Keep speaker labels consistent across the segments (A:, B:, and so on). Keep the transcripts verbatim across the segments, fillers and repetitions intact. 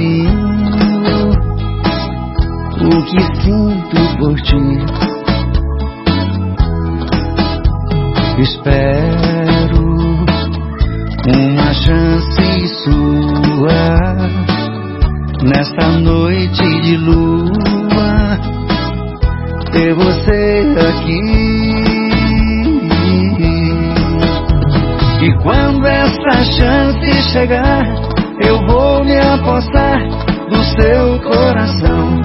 A: carinho o que sinto por ti. Espero uma chance sua nesta noite de lua, ter você aqui. E quando essa chance chegar, eu vou me apossar do seu coração.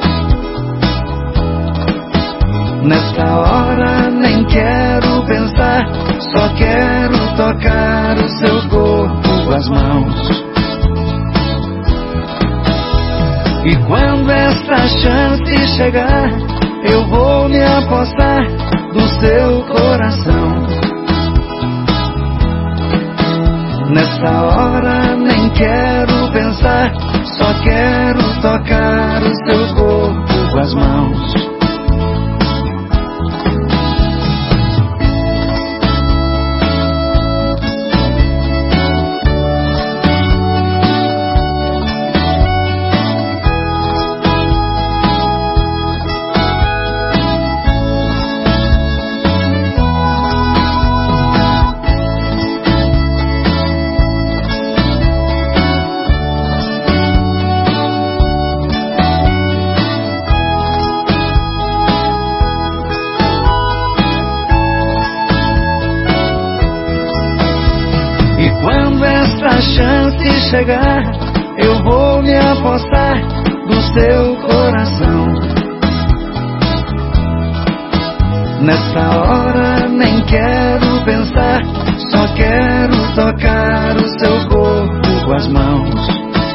A: Nesta hora nem quero pensar, só quero tocar o seu corpo com as mãos. E quando essa chance chegar, eu vou me apossar do seu coração. Nessa hora nem quero pensar, só quero tocar o seu corpo com as mãos. E quando essa chance chegar, eu vou me apossar do seu coração. Nessa hora nem quero pensar, só quero tocar o seu corpo com as mãos.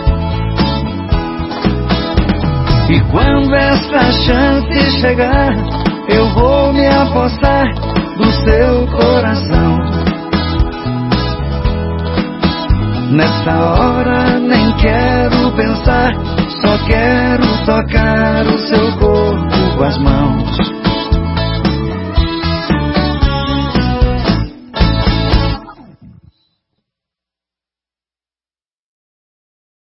A: E quando essa chance chegar, eu vou me apossar do seu coração. Nessa hora nem quero